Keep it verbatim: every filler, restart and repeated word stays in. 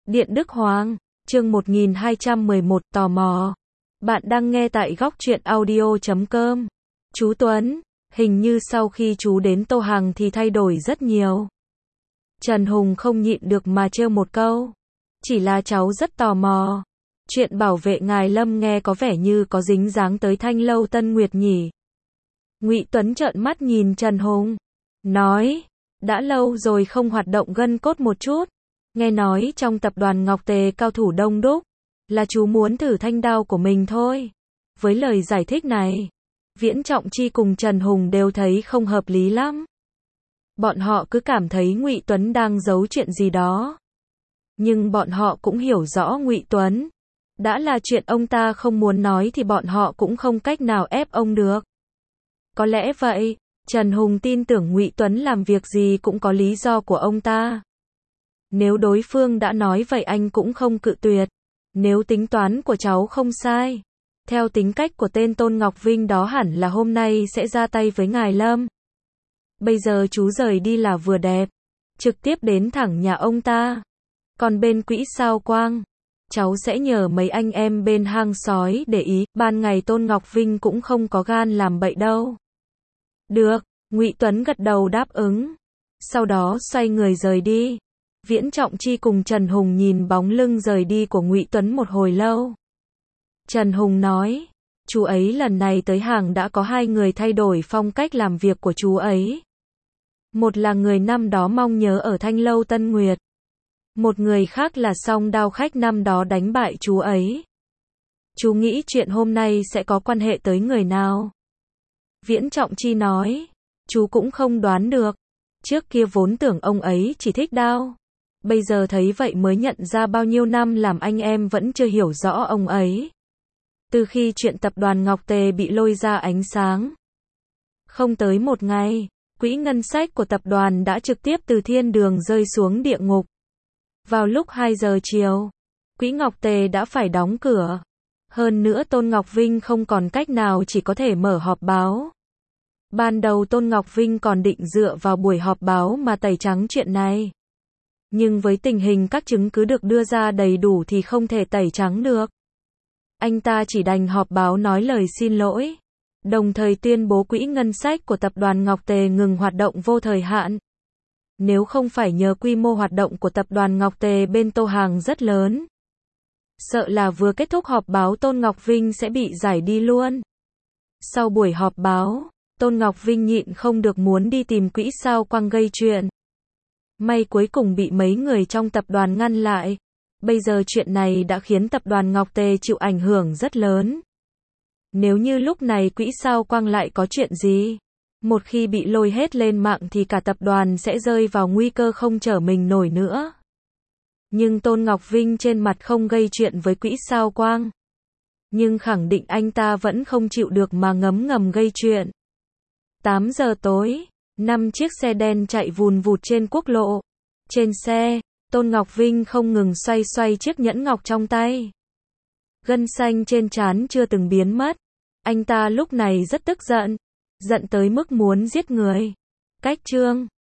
Điện Đức Hoàng, chương một nghìn hai trăm mười một, tò mò. Bạn đang nghe tại góc truyện audio chấm com. Chú Tuấn, hình như sau khi chú đến Tô Hằng thì thay đổi rất nhiều. Trần Hùng không nhịn được mà trêu một câu. Chỉ là cháu rất tò mò. Chuyện bảo vệ ngài Lâm nghe có vẻ như có dính dáng tới Thanh Lâu Tân Nguyệt nhỉ. Ngụy Tuấn trợn mắt nhìn Trần Hùng. Nói, đã lâu rồi không hoạt động gân cốt một chút. Nghe nói trong tập đoàn Ngọc Tề cao thủ đông đúc, là chú muốn thử thanh đao của mình thôi. Với lời giải thích này, Viễn Trọng Chi cùng Trần Hùng đều thấy không hợp lý lắm. Bọn họ cứ cảm thấy Ngụy Tuấn đang giấu chuyện gì đó. Nhưng bọn họ cũng hiểu rõ Ngụy Tuấn. Đã là chuyện ông ta không muốn nói thì bọn họ cũng không cách nào ép ông được. Có lẽ vậy, Trần Hùng tin tưởng Ngụy Tuấn làm việc gì cũng có lý do của ông ta. Nếu đối phương đã nói vậy anh cũng không cự tuyệt. Nếu tính toán của cháu không sai, theo tính cách của tên Tôn Ngọc Vinh đó hẳn là hôm nay sẽ ra tay với ngài Lâm. Bây giờ chú rời đi là vừa đẹp, trực tiếp đến thẳng nhà ông ta. Còn bên Quỹ Sao Quang, cháu sẽ nhờ mấy anh em bên hang sói để ý, ban ngày Tôn Ngọc Vinh cũng không có gan làm bậy đâu. Được, Ngụy Tuấn gật đầu đáp ứng. Sau đó xoay người rời đi. Viễn Trọng Chi cùng Trần Hùng nhìn bóng lưng rời đi của Ngụy Tuấn một hồi lâu. Trần Hùng nói, chú ấy lần này tới hàng đã có hai người thay đổi phong cách làm việc của chú ấy. Một là người năm đó mong nhớ ở Thanh Lâu Tân Nguyệt. Một người khác là Song Đao khách năm đó đánh bại chú ấy. Chú nghĩ chuyện hôm nay sẽ có quan hệ tới người nào? Viễn Trọng Chi nói, chú cũng không đoán được. Trước kia vốn tưởng ông ấy chỉ thích đao. Bây giờ thấy vậy mới nhận ra bao nhiêu năm làm anh em vẫn chưa hiểu rõ ông ấy. Từ khi chuyện tập đoàn Ngọc Tề bị lôi ra ánh sáng, không tới một ngày, quỹ ngân sách của tập đoàn đã trực tiếp từ thiên đường rơi xuống địa ngục. Vào lúc hai giờ chiều, quỹ Ngọc Tề đã phải đóng cửa. Hơn nữa Tôn Ngọc Vinh không còn cách nào chỉ có thể mở họp báo. Ban đầu Tôn Ngọc Vinh còn định dựa vào buổi họp báo mà tẩy trắng chuyện này. Nhưng với tình hình các chứng cứ được đưa ra đầy đủ thì không thể tẩy trắng được. Anh ta chỉ đành họp báo nói lời xin lỗi, đồng thời tuyên bố quỹ ngân sách của tập đoàn Ngọc Tề ngừng hoạt động vô thời hạn. Nếu không phải nhờ quy mô hoạt động của tập đoàn Ngọc Tề bên Tô Hằng rất lớn, sợ là vừa kết thúc họp báo Tôn Ngọc Vinh sẽ bị giải đi luôn. Sau buổi họp báo, Tôn Ngọc Vinh nhịn không được muốn đi tìm Quỹ Sao Quang gây chuyện. May cuối cùng bị mấy người trong tập đoàn ngăn lại. Bây giờ chuyện này đã khiến tập đoàn Ngọc Tề chịu ảnh hưởng rất lớn. Nếu như lúc này Quỹ Sao Quang lại có chuyện gì, một khi bị lôi hết lên mạng thì cả tập đoàn sẽ rơi vào nguy cơ không trở mình nổi nữa. Nhưng Tôn Ngọc Vinh trên mặt không gây chuyện với Quỹ Sao Quang. Nhưng khẳng định anh ta vẫn không chịu được mà ngấm ngầm gây chuyện. tám giờ tối, năm chiếc xe đen chạy vùn vụt trên quốc lộ. Trên xe, Tôn Ngọc Vinh không ngừng xoay xoay chiếc nhẫn ngọc trong tay. Gân xanh trên trán chưa từng biến mất. Anh ta lúc này rất tức giận. Giận tới mức muốn giết người. Cách chương